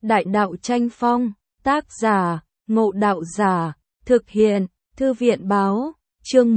Đại đạo tranh phong, tác giả, Ngộ Đạo Giả, thực hiện, Thư viện báo, chương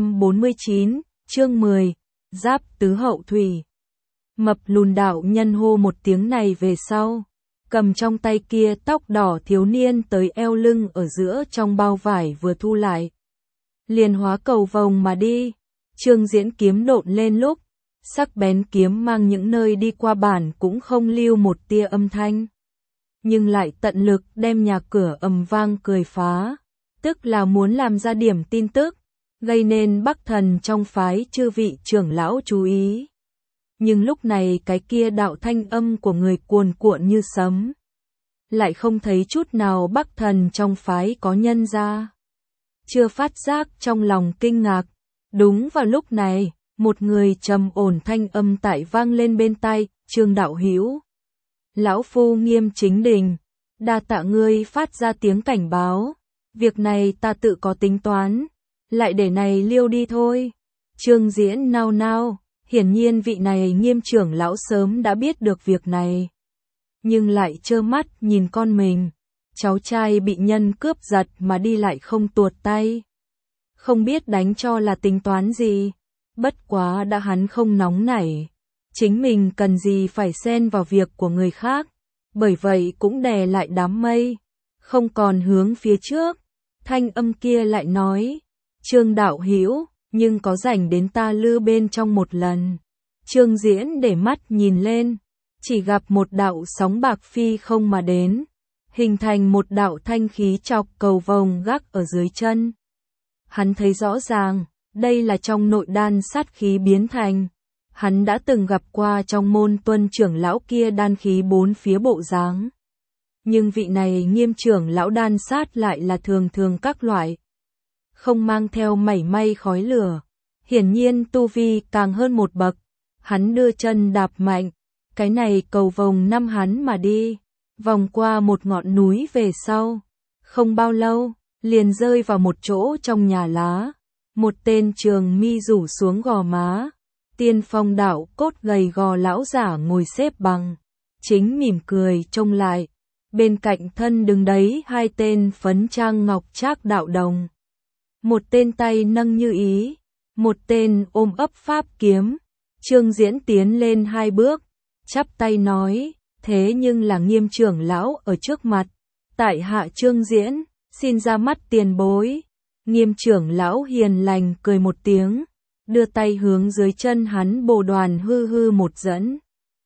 149, chương 10, Giáp Tứ Hậu Thủy. Mập lùn đạo nhân hô một tiếng này về sau, cầm trong tay kia tóc đỏ thiếu niên tới eo lưng ở giữa trong bao vải vừa thu lại. Liền hóa cầu vồng mà đi, Trương Diễn kiếm độn lên lúc, sắc bén kiếm mang những nơi đi qua bản cũng không lưu một tia âm thanh. Nhưng lại tận lực đem nhà cửa ầm vang cười phá, tức là muốn làm ra điểm tin tức, gây nên Bắc Thần trong phái chư vị trưởng lão chú ý. Nhưng lúc này cái kia đạo thanh âm của người cuồn cuộn như sấm, lại không thấy chút nào Bắc Thần trong phái có nhân ra. Chưa phát giác trong lòng kinh ngạc, đúng vào lúc này, một người trầm ổn thanh âm tại vang lên bên tai, Trương đạo hữu. Lão phu Nghiêm Chính Đình, đa tạ ngươi phát ra tiếng cảnh báo, việc này ta tự có tính toán, lại để này liêu đi thôi. Trương Diễn nao nao, hiển nhiên vị này Nghiêm trưởng lão sớm đã biết được việc này, nhưng lại trơ mắt nhìn con mình, cháu trai bị nhân cướp giật mà đi lại không tuột tay. Không biết đánh cho là tính toán gì, bất quá đã hắn không nóng nảy. Chính mình cần gì phải xen vào việc của người khác, bởi vậy cũng đè lại đám mây, không còn hướng phía trước. Thanh âm kia lại nói, Trương đạo hữu, nhưng có rảnh đến ta lư bên trong một lần. Trương Diễn để mắt nhìn lên, chỉ gặp một đạo sóng bạc phi không mà đến, hình thành một đạo thanh khí chọc cầu vồng gác ở dưới chân. Hắn thấy rõ ràng, đây là trong nội đan sát khí biến thành. Hắn đã từng gặp qua trong môn tuân trưởng lão kia đan khí bốn phía bộ dáng. Nhưng vị này Nghiêm trưởng lão đan sát lại là thường thường các loại, không mang theo mảy may khói lửa. Hiển nhiên tu vi càng hơn một bậc. Hắn đưa chân đạp mạnh, cái này cầu vồng năm hắn mà đi, vòng qua một ngọn núi về sau. Không bao lâu, liền rơi vào một chỗ trong nhà lá. Một tên trường mi rủ xuống gò má, tiên phong đạo cốt gầy gò lão giả ngồi xếp bằng, chính mỉm cười trông lại. Bên cạnh thân đứng đấy hai tên phấn trang ngọc trác đạo đồng. Một tên tay nâng như ý, một tên ôm ấp pháp kiếm. Trương Diễn tiến lên hai bước, chắp tay nói, thế nhưng là Nghiêm trưởng lão ở trước mặt. Tại hạ Trương Diễn, xin ra mắt tiền bối. Nghiêm trưởng lão hiền lành cười một tiếng, đưa tay hướng dưới chân hắn bồ đoàn hư hư một dẫn.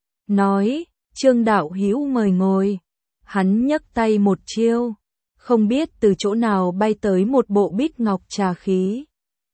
Nói, Trương đạo hữu mời ngồi. Hắn nhấc tay một chiêu, không biết từ chỗ nào bay tới một bộ bích ngọc trà khí.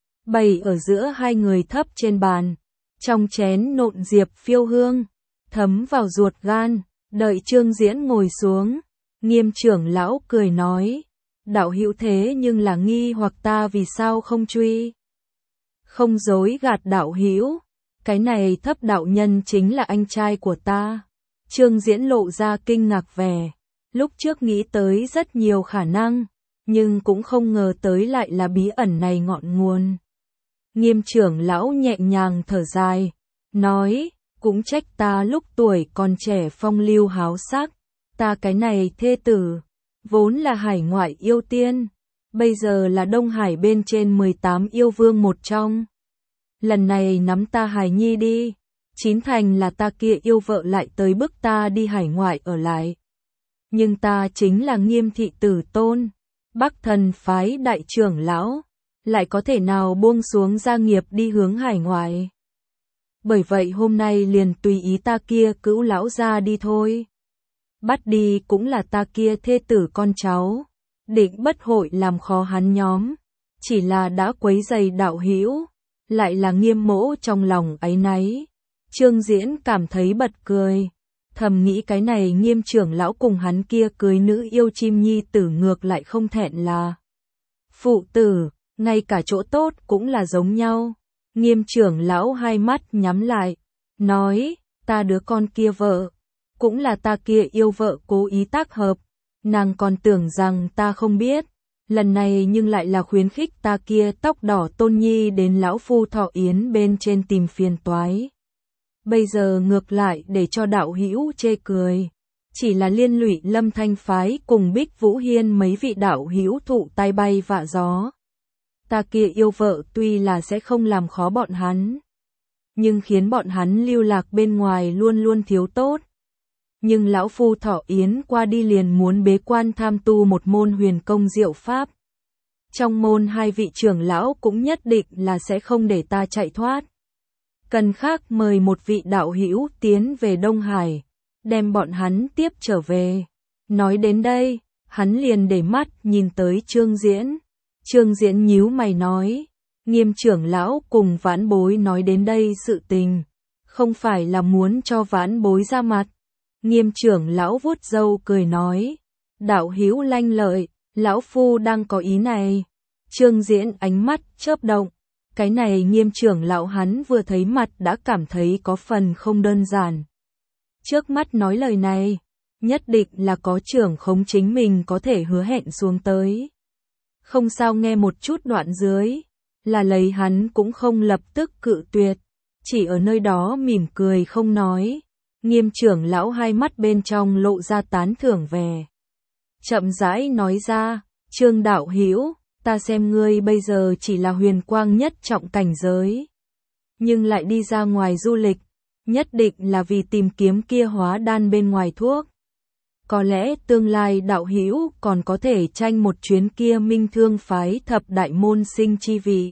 Bày ở giữa hai người thấp trên bàn, trong chén nộn diệp phiêu hương, thấm vào ruột gan. Đợi Trương Diễn ngồi xuống, Nghiêm trưởng lão cười nói, đạo hữu thế nhưng là nghi hoặc ta vì sao không truy. Không dối gạt đạo hữu, cái này thấp đạo nhân chính là anh trai của ta. Trương Diễn lộ ra kinh ngạc vẻ, lúc trước nghĩ tới rất nhiều khả năng, nhưng cũng không ngờ tới lại là bí ẩn này ngọn nguồn. Nghiêm trưởng lão nhẹ nhàng thở dài, nói, cũng trách ta lúc tuổi còn trẻ phong lưu háo sắc, ta cái này thê tử, vốn là hải ngoại yêu tiên, bây giờ là Đông Hải bên trên 18 yêu vương một trong. Lần này nắm ta hài nhi đi, chín thành là ta kia yêu vợ lại tới bức ta đi hải ngoại ở lại. Nhưng ta chính là Nghiêm thị tử tôn, Bắc Thần phái đại trưởng lão, lại có thể nào buông xuống gia nghiệp đi hướng hải ngoại. Bởi vậy hôm nay liền tùy ý ta kia cữu lão ra đi thôi. Bắt đi cũng là ta kia thê tử con cháu, định bất hội làm khó hắn nhóm, chỉ là đã quấy rầy đạo hữu, lại là Nghiêm mỗ trong lòng áy náy. Trương Diễn cảm thấy bật cười, thầm nghĩ cái này Nghiêm trưởng lão cùng hắn kia cưới nữ yêu chim nhi tử ngược lại không thẹn là phụ tử, ngay cả chỗ tốt cũng là giống nhau. Nghiêm trưởng lão hai mắt nhắm lại, nói, ta đứa con kia vợ, cũng là ta kia yêu vợ cố ý tác hợp, nàng còn tưởng rằng ta không biết, lần này nhưng lại là khuyến khích ta kia tóc đỏ tôn nhi đến lão phu thọ yến bên trên tìm phiền toái. Bây giờ ngược lại để cho đạo hữu chê cười, chỉ là liên lụy Lâm Thanh phái cùng Bích Vũ Hiên mấy vị đạo hữu thụ tai bay vạ gió. Ta kia yêu vợ tuy là sẽ không làm khó bọn hắn, nhưng khiến bọn hắn lưu lạc bên ngoài luôn luôn thiếu tốt. Nhưng lão phu thọ yến qua đi liền muốn bế quan tham tu một môn huyền công diệu pháp. Trong môn hai vị trưởng lão cũng nhất định là sẽ không để ta chạy thoát. Cần khác mời một vị đạo hữu tiến về Đông Hải, đem bọn hắn tiếp trở về. Nói đến đây, hắn liền để mắt nhìn tới Trương Diễn. Trương Diễn nhíu mày nói, Nghiêm trưởng lão cùng Vãn Bối nói đến đây sự tình, không phải là muốn cho Vãn Bối ra mặt. Nghiêm trưởng lão vuốt râu cười nói, đạo hữu lanh lợi, lão phu đang có ý này. Trương Diễn ánh mắt chớp động, cái này Nghiêm trưởng lão hắn vừa thấy mặt đã cảm thấy có phần không đơn giản. Trước mắt nói lời này, nhất định là có trưởng khống chính mình có thể hứa hẹn xuống tới. Không sao nghe một chút đoạn dưới, là lấy hắn cũng không lập tức cự tuyệt, chỉ ở nơi đó mỉm cười không nói. Nghiêm trưởng lão hai mắt bên trong lộ ra tán thưởng về. Chậm rãi nói ra, Trương đạo hữu, ta xem ngươi bây giờ chỉ là huyền quang nhất trọng cảnh giới, nhưng lại đi ra ngoài du lịch, nhất định là vì tìm kiếm kia hóa đan bên ngoài thuốc. Có lẽ tương lai đạo hữu còn có thể tranh một chuyến kia Minh Thương phái thập đại môn sinh chi vị.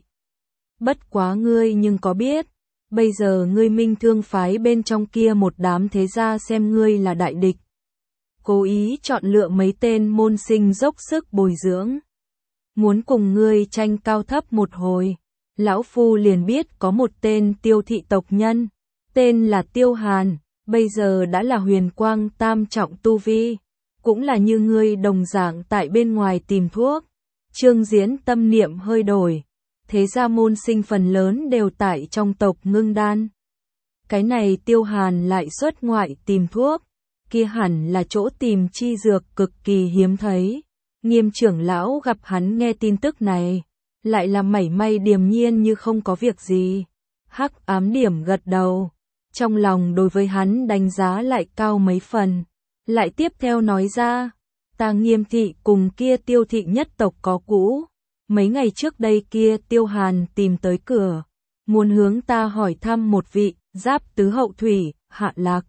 Bất quá ngươi nhưng có biết, bây giờ ngươi Minh Thương phái bên trong kia một đám thế gia xem ngươi là đại địch. Cố ý chọn lựa mấy tên môn sinh dốc sức bồi dưỡng. Muốn cùng ngươi tranh cao thấp một hồi, lão phu liền biết có một tên Tiêu thị tộc nhân, tên là Tiêu Hàn, bây giờ đã là huyền quang tam trọng tu vi, cũng là như ngươi đồng dạng tại bên ngoài tìm thuốc. Trương Diễn tâm niệm hơi đổi, thế ra môn sinh phần lớn đều tại trong tộc Ngưng Đan. Cái này Tiêu Hàn lại xuất ngoại tìm thuốc, kia hẳn là chỗ tìm chi dược cực kỳ hiếm thấy. Nghiêm trưởng lão gặp hắn nghe tin tức này, lại là mảy may điềm nhiên như không có việc gì. Hắc Ám Điểm gật đầu, trong lòng đối với hắn đánh giá lại cao mấy phần, lại tiếp theo nói ra, ta Nghiêm thị cùng kia Tiêu thị nhất tộc có cũ, mấy ngày trước đây kia Tiêu Hàn tìm tới cửa, muốn hướng ta hỏi thăm một vị, Giáp tứ hậu thủy, Hạ Lạc.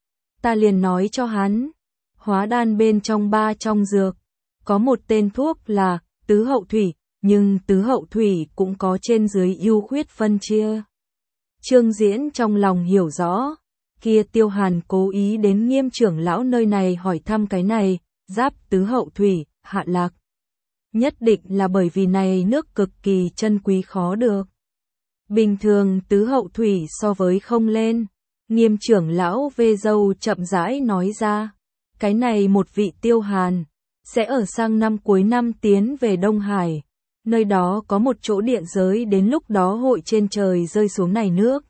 Ta liền nói cho hắn, hóa đan bên trong ba trong dược, có một tên thuốc là tứ hậu thủy, nhưng tứ hậu thủy cũng có trên dưới ưu khuyết phân chia. Trương Diễn trong lòng hiểu rõ, kia Tiêu Hàn cố ý đến Nghiêm trưởng lão nơi này hỏi thăm cái này, Giáp tứ hậu thủy, Hạ Lạc. Nhất định là bởi vì này nước cực kỳ chân quý khó được. Bình thường tứ hậu thủy so với không lên. Nghiêm trưởng lão vê râu chậm rãi nói ra, cái này một vị Tiêu Hàn, sẽ ở sang năm cuối năm tiến về Đông Hải, nơi đó có một chỗ địa giới đến lúc đó hội trên trời rơi xuống này nước.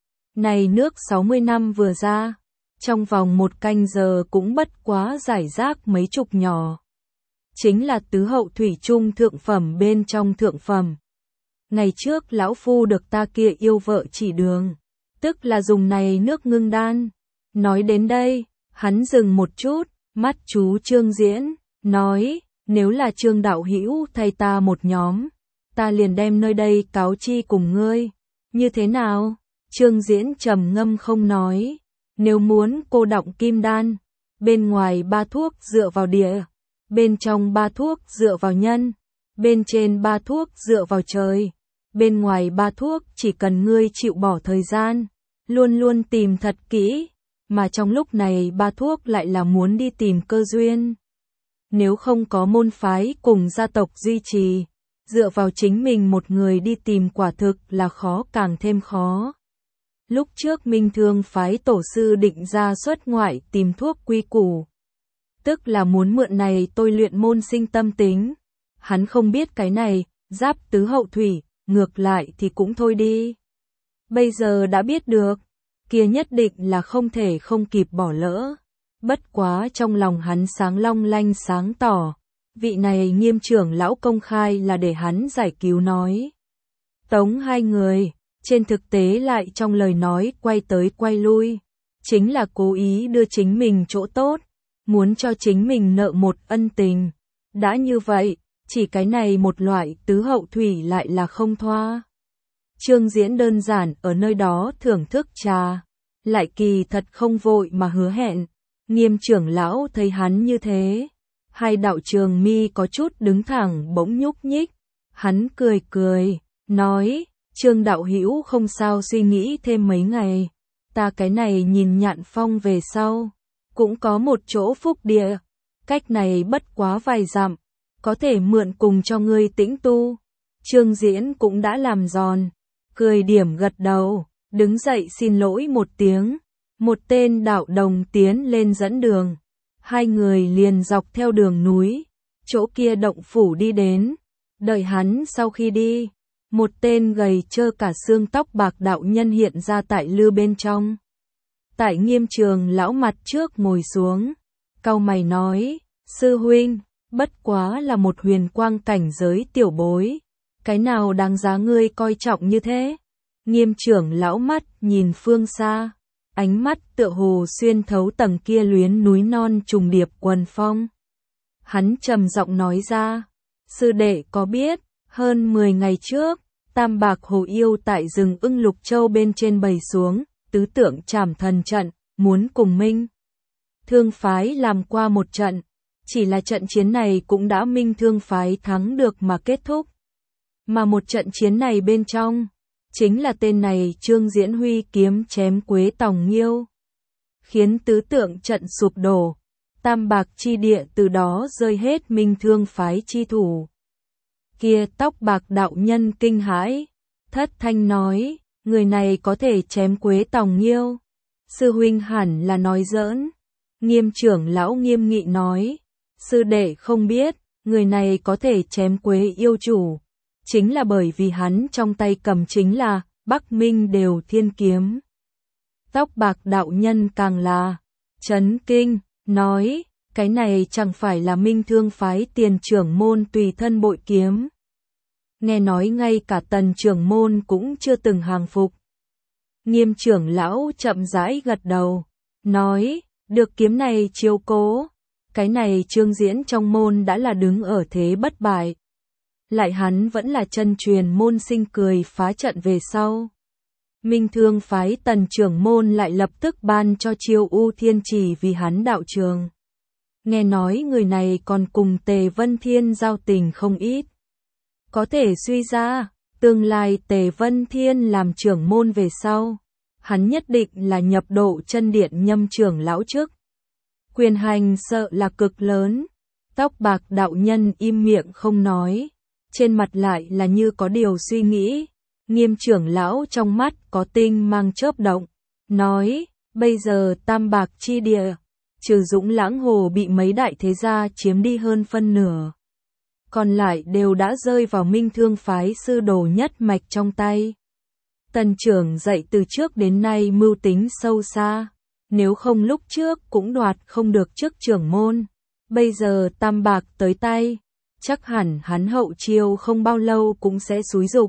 Này nước 60 năm vừa ra, trong vòng một canh giờ cũng bất quá giải rác mấy chục nhỏ. Chính là tứ hậu thủy trung thượng phẩm bên trong thượng phẩm. Ngày trước lão phu được ta kia yêu vợ chỉ đường, tức là dùng này nước Ngưng Đan. Nói đến đây, hắn dừng một chút, mắt chú Trương Diễn, nói, nếu là Trương đạo hữu thay ta một nhóm, ta liền đem nơi đây cáo chi cùng ngươi. Như thế nào? Trương Diễn trầm ngâm không nói, nếu muốn cô đọng kim đan, bên ngoài ba thuốc dựa vào địa, bên trong ba thuốc dựa vào nhân, bên trên ba thuốc dựa vào trời, bên ngoài ba thuốc chỉ cần ngươi chịu bỏ thời gian, luôn luôn tìm thật kỹ, mà trong lúc này ba thuốc lại là muốn đi tìm cơ duyên. Nếu không có môn phái cùng gia tộc duy trì, dựa vào chính mình một người đi tìm quả thực là khó càng thêm khó. Lúc trước Minh Thương phái tổ sư định ra xuất ngoại tìm thuốc quy củ, tức là muốn mượn này tôi luyện môn sinh tâm tính. Hắn không biết cái này, Giáp tứ hậu thủy, ngược lại thì cũng thôi đi. Bây giờ đã biết được, kia nhất định là không thể không kịp bỏ lỡ. Bất quá trong lòng hắn sáng long lanh sáng tỏ, vị này Nghiêm trưởng lão công khai là để hắn giải cứu nói. Tống hai người, trên thực tế lại trong lời nói quay tới quay lui, chính là cố ý đưa chính mình chỗ tốt, muốn cho chính mình nợ một ân tình. Đã như vậy, chỉ cái này một loại tứ hậu thủy lại là không thoa. Trương Diễn đơn giản ở nơi đó thưởng thức trà, lại kỳ thật không vội mà hứa hẹn. Nghiêm trưởng lão thấy hắn như thế, hai đạo trường mi có chút đứng thẳng bỗng nhúc nhích. Hắn cười cười, nói, Trương đạo hữu không sao suy nghĩ thêm mấy ngày. Ta cái này nhìn Nhạn Phong về sau, cũng có một chỗ phúc địa, cách này bất quá vài dặm, có thể mượn cùng cho ngươi tĩnh tu. Trương Diễn cũng đã làm giòn, cười điểm gật đầu, đứng dậy xin lỗi một tiếng. Một tên đạo đồng tiến lên dẫn đường, hai người liền dọc theo đường núi, chỗ kia động phủ đi đến. Đợi hắn sau khi đi, một tên gầy trơ cả xương tóc bạc đạo nhân hiện ra tại lư bên trong. Tại Nghiêm trường lão mặt trước ngồi xuống, cau mày nói, sư huynh, bất quá là một huyền quang cảnh giới tiểu bối, cái nào đáng giá ngươi coi trọng như thế? Nghiêm trưởng lão mắt nhìn phương xa, ánh mắt tựa hồ xuyên thấu tầng kia luyến núi non trùng điệp quần phong. Hắn trầm giọng nói ra, sư đệ có biết, hơn 10 ngày trước, Tam Bạc Hồ Yêu tại rừng Ưng Lục Châu bên trên bày xuống, tứ tượng trảm thần trận, muốn cùng Minh Thương phái làm qua một trận, chỉ là trận chiến này cũng đã Minh Thương phái thắng được mà kết thúc. Mà một trận chiến này bên trong, chính là tên này Trương Diễn huy kiếm chém Quế Tòng Nghiêu, khiến tứ tượng trận sụp đổ, Tam Bạc chi địa từ đó rơi hết Minh Thương phái chi thủ. Kia tóc bạc đạo nhân kinh hãi, thất thanh nói, người này có thể chém Quế Tòng Nghiêu, sư huynh hẳn là nói giỡn. Nghiêm trưởng lão nghiêm nghị nói, sư đệ không biết, người này có thể chém Quế yêu chủ, chính là bởi vì hắn trong tay cầm chính là Bắc Minh Đều Thiên kiếm. Tóc bạc đạo nhân càng là chấn kinh, nói, cái này chẳng phải là Minh Thương phái tiền trưởng môn tùy thân bội kiếm. Nghe nói ngay cả Tần trưởng môn cũng chưa từng hàng phục. Nghiêm trưởng lão chậm rãi gật đầu, nói, được kiếm này chiếu cố, cái này Trương Diễn trong môn đã là đứng ở thế bất bại. Lại hắn vẫn là chân truyền môn sinh cười phá trận về sau. Minh Thương phái Tần trưởng môn lại lập tức ban cho Chiêu U Thiên Chỉ vì hắn đạo trường. Nghe nói người này còn cùng Tề Vân Thiên giao tình không ít. Có thể suy ra, tương lai Tề Vân Thiên làm trưởng môn về sau, hắn nhất định là nhập độ chân điện nhâm trưởng lão chức. Quyền hành sợ là cực lớn. Tóc bạc đạo nhân im miệng không nói, trên mặt lại là như có điều suy nghĩ. Nghiêm trưởng lão trong mắt có tinh mang chớp động, nói, bây giờ Tam Bạc chi địa, trừ Dũng Lãng Hồ bị mấy đại thế gia chiếm đi hơn phân nửa, còn lại đều đã rơi vào Minh Thương phái sư đồ nhất mạch trong tay. Tần trưởng dạy từ trước đến nay mưu tính sâu xa, nếu không lúc trước cũng đoạt không được chức trưởng môn, bây giờ Tam Bạc tới tay, chắc hẳn hắn hậu chiêu không bao lâu cũng sẽ xúi dục.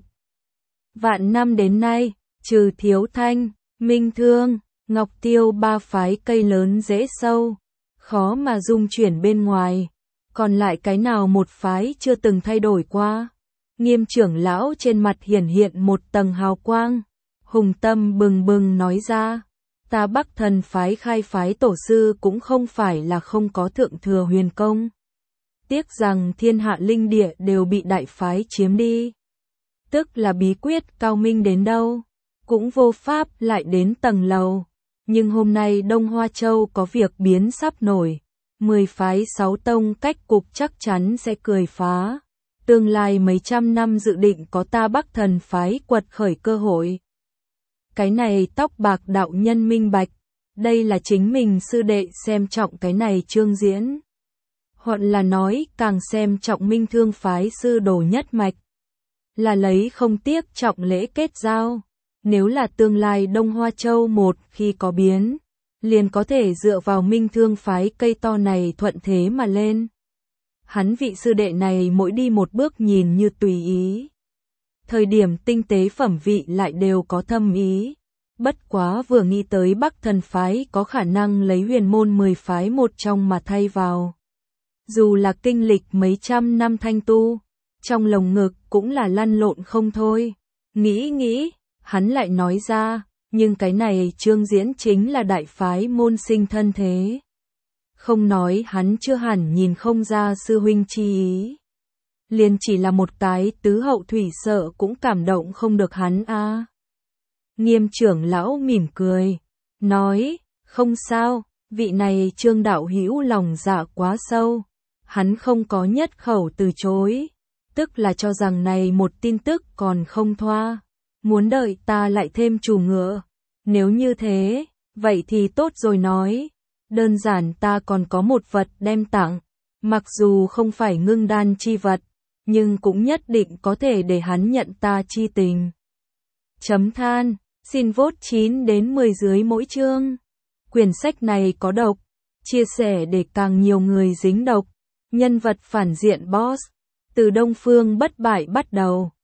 Vạn năm đến nay, trừ Thiếu Thanh, Minh Thương, Ngọc Tiêu ba phái cây lớn rễ sâu, khó mà dung chuyển bên ngoài, còn lại cái nào một phái chưa từng thay đổi qua. Nghiêm trưởng lão trên mặt hiển hiện một tầng hào quang, hùng tâm bừng bừng nói ra, ta Bắc Thần phái khai phái tổ sư cũng không phải là không có thượng thừa huyền công. Tiếc rằng thiên hạ linh địa đều bị đại phái chiếm đi. Tức là bí quyết cao minh đến đâu, cũng vô pháp lại đến tầng lầu. Nhưng hôm nay Đông Hoa Châu có việc biến sắp nổi, 10 phái 6 tông cách cục chắc chắn sẽ cười phá. Tương lai mấy trăm năm dự định có ta Bắc Thần phái quật khởi cơ hội. Cái này tóc bạc đạo nhân minh bạch, đây là chính mình sư đệ xem trọng cái này Trương Diễn. Hoặc là nói càng xem trọng Minh Thương phái sư đồ nhất mạch, là lấy không tiếc trọng lễ kết giao. Nếu là tương lai Đông Hoa Châu một khi có biến, liền có thể dựa vào Minh Thương phái cây to này thuận thế mà lên. Hắn vị sư đệ này mỗi đi một bước nhìn như tùy ý, thời điểm tinh tế phẩm vị lại đều có thâm ý. Bất quá vừa nghĩ tới Bắc Thần phái có khả năng lấy huyền môn 10 phái một trong mà thay vào. Dù là kinh lịch mấy trăm năm thanh tu, trong lồng ngực cũng là lăn lộn không thôi. Nghĩ, hắn lại nói ra, nhưng cái này Trương Diễn chính là đại phái môn sinh thân thế. Không nói hắn chưa hẳn nhìn không ra sư huynh chi ý. Liền chỉ là một cái tứ hậu thủy sợ cũng cảm động không được hắn a. Nghiêm trưởng lão mỉm cười, nói, không sao, vị này Trương đạo hữu lòng dạ quá sâu. Hắn không có nhất khẩu từ chối, tức là cho rằng này một tin tức còn không thoa. Muốn đợi ta lại thêm chủ ngựa. Nếu như thế, vậy thì tốt rồi nói. Đơn giản ta còn có một vật đem tặng. Mặc dù không phải ngưng đan chi vật, nhưng cũng nhất định có thể để hắn nhận ta chi tình. Chấm than, xin vote 9 đến 10 dưới mỗi chương. Quyển sách này có độc, chia sẻ để càng nhiều người dính độc. Nhân vật phản diện boss, từ Đông Phương bất bại bắt đầu.